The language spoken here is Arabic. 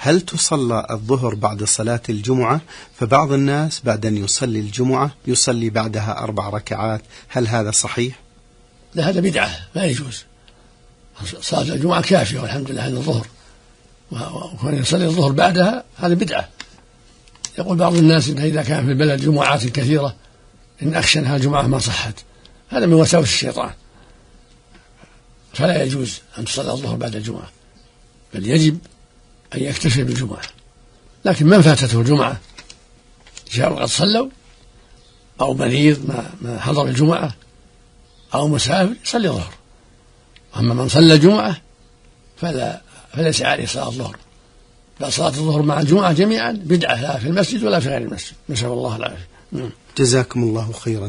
هل تصلى الظهر بعد صلاة الجمعة؟ فبعض الناس بعد أن يصلي الجمعة يصلي بعدها 4 ركعات، هل هذا صحيح؟ لا، هذا بدعة، لا يجوز. صلاة الجمعة كافية والحمد لله عن الظهر، وكان يصلي الظهر بعدها هذا بدعة. يقول بعض الناس إن إذا كان في البلد جمعات كثيرة إن أخشى أنها الجمعة ما صحت، هذا من وساوس الشيطان، فلا يجوز أن تصلي الظهر بعد الجمعة، بل يجب أن يكتفي بالجمعة. لكن من فاتته الجمعة جاءوا قد صلوا، أو مريض ما حضر الجمعة، أو مسافر يصلي الظهر. أما من صلى الجمعة فليس عليه صلاة الظهر، بل صلاة الظهر مع الجمعة جميعا بدعة، لا في المسجد ولا في غير المسجد، نسأل الله العافية. جزاكم الله خيرا.